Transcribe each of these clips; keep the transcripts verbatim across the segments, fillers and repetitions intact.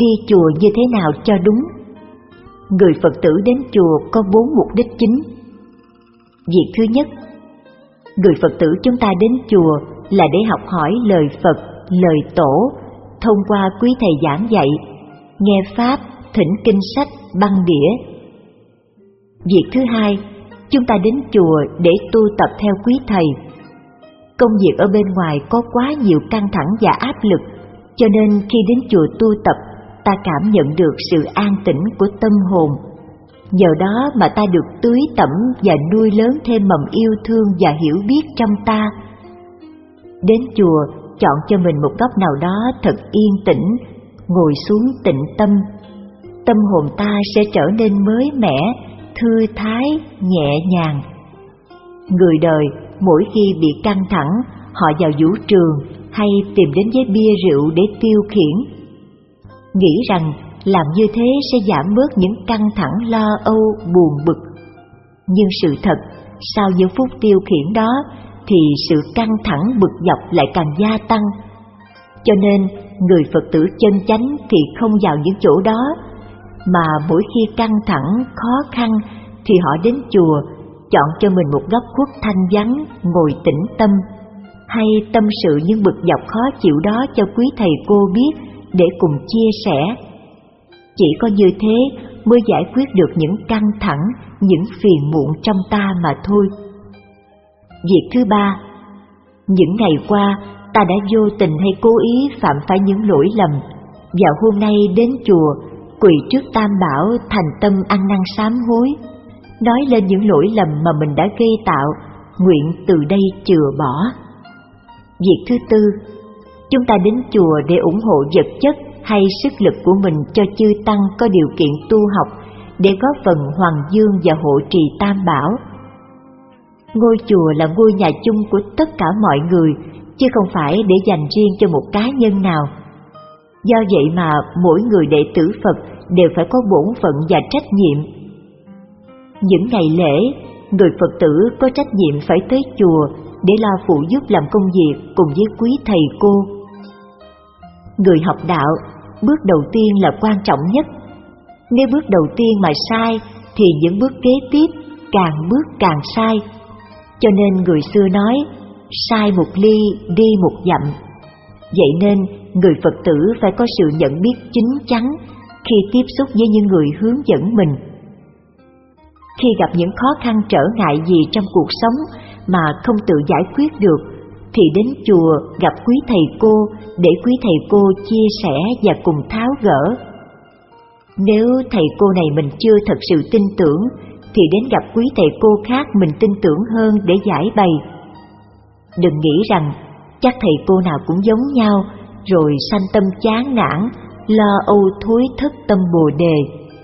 đi chùa như thế nào cho đúng. Người Phật tử đến chùa có bốn mục đích chính. Việc thứ nhất, người Phật tử chúng ta đến chùa là để học hỏi lời Phật, lời Tổ, thông qua quý thầy giảng dạy, nghe Pháp, thỉnh kinh sách, băng đĩa. Việc thứ hai, chúng ta đến chùa để tu tập theo quý thầy. Công việc ở bên ngoài có quá nhiều căng thẳng và áp lực, cho nên khi đến chùa tu tập, ta cảm nhận được sự an tĩnh của tâm hồn. Nhờ đó mà ta được tưới tẩm và nuôi lớn thêm mầm yêu thương và hiểu biết trong ta. Đến chùa, chọn cho mình một góc nào đó thật yên tĩnh, ngồi xuống tịnh tâm. Tâm hồn ta sẽ trở nên mới mẻ, thư thái, nhẹ nhàng. Người đời mỗi khi bị căng thẳng, họ vào vũ trường hay tìm đến với bia rượu để tiêu khiển, nghĩ rằng làm như thế sẽ giảm bớt những căng thẳng lo âu, buồn bực. Nhưng sự thật, sau những phút tiêu khiển đó thì sự căng thẳng bực dọc lại càng gia tăng. Cho nên người Phật tử chân chánh thì không vào những chỗ đó, mà mỗi khi căng thẳng, khó khăn thì họ đến chùa, chọn cho mình một góc khuất thanh vắng, ngồi tĩnh tâm, hay tâm sự những bực dọc khó chịu đó cho quý thầy cô biết để cùng chia sẻ. Chỉ có như thế mới giải quyết được những căng thẳng, những phiền muộn trong ta mà thôi. Việc thứ ba, những ngày qua ta đã vô tình hay cố ý phạm phải những lỗi lầm, và hôm nay đến chùa quỳ trước Tam Bảo thành tâm ăn năn sám hối, nói lên những lỗi lầm mà mình đã gây tạo, nguyện từ đây chừa bỏ. Việc thứ tư, chúng ta đến chùa để ủng hộ vật chất hay sức lực của mình cho chư tăng có điều kiện tu học, để góp phần hoàng dương và hộ trì Tam Bảo. Ngôi chùa là ngôi nhà chung của tất cả mọi người, chứ không phải để dành riêng cho một cá nhân nào. Do vậy mà mỗi người đệ tử Phật đều phải có bổn phận và trách nhiệm. Những ngày lễ, người Phật tử có trách nhiệm phải tới chùa để lo phụ giúp làm công việc cùng với quý thầy cô. Người học đạo, bước đầu tiên là quan trọng nhất. Nếu bước đầu tiên mà sai thì những bước kế tiếp càng bước càng sai. Cho nên người xưa nói, sai một ly đi một dặm. Vậy nên người Phật tử phải có sự nhận biết chín chắn khi tiếp xúc với những người hướng dẫn mình. Khi gặp những khó khăn trở ngại gì trong cuộc sống mà không tự giải quyết được, thì đến chùa gặp quý thầy cô để quý thầy cô chia sẻ và cùng tháo gỡ. Nếu thầy cô này mình chưa thật sự tin tưởng, thì đến gặp quý thầy cô khác mình tin tưởng hơn để giải bày. Đừng nghĩ rằng chắc thầy cô nào cũng giống nhau, rồi sanh tâm chán nản, lo âu thối thất tâm Bồ Đề.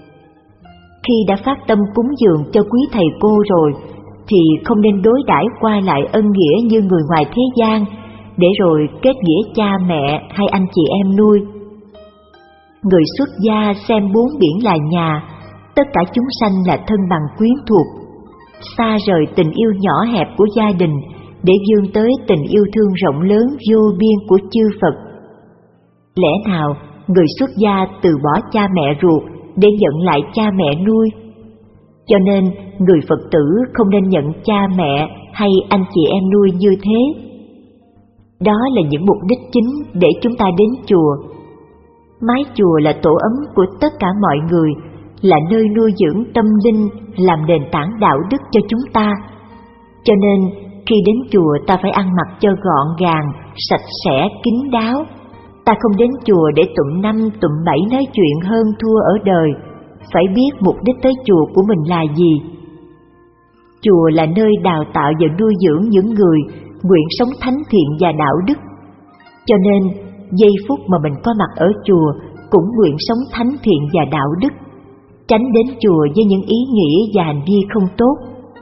Khi đã phát tâm cúng dường cho quý thầy cô rồi, thì không nên đối đãi qua lại ân nghĩa như người ngoài thế gian, để rồi kết nghĩa cha mẹ hay anh chị em nuôi. Người xuất gia xem bốn biển là nhà, tất cả chúng sanh là thân bằng quyến thuộc, xa rời tình yêu nhỏ hẹp của gia đình để vươn tới tình yêu thương rộng lớn vô biên của chư Phật. Lẽ nào người xuất gia từ bỏ cha mẹ ruột để nhận lại cha mẹ nuôi? Cho nên người Phật tử không nên nhận cha mẹ hay anh chị em nuôi như thế. Đó là những mục đích chính để chúng ta đến chùa. Mái chùa là tổ ấm của tất cả mọi người, là nơi nuôi dưỡng tâm linh, làm nền tảng đạo đức cho chúng ta. Cho nên khi đến chùa ta phải ăn mặc cho gọn gàng, sạch sẽ, kín đáo. Ta không đến chùa để tụm năm tụm bảy nói chuyện hơn thua ở đời, phải biết mục đích tới chùa của mình là gì. Chùa là nơi đào tạo và nuôi dưỡng những người nguyện sống thánh thiện và đạo đức. Cho nên giây phút mà mình có mặt ở chùa cũng nguyện sống thánh thiện và đạo đức, tránh đến chùa với những ý nghĩ và hành vi không tốt.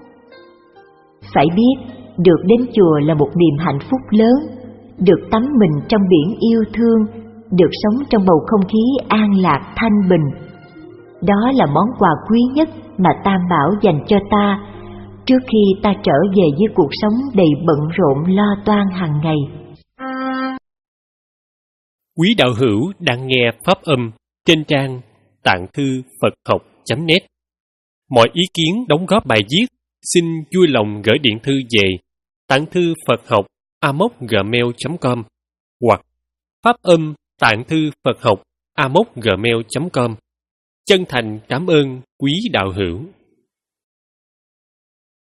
Phải biết, được đến chùa là một niềm hạnh phúc lớn, được tắm mình trong biển yêu thương, được sống trong bầu không khí an lạc thanh bình. Đó là món quà quý nhất mà Tam Bảo dành cho ta, trước khi ta trở về với cuộc sống đầy bận rộn lo toan hàng ngày. Quý đạo hữu đang nghe pháp âm trên trang tạng thư Phật học chấm net. Mọi ý kiến đóng góp bài viết xin vui lòng gửi điện thư về tạng thư Phật học a m o c gmail chấm com hoặc phát âm tạng thư Phật học a m o c gmail chấm com. Chân thành cảm ơn quý đạo hữu.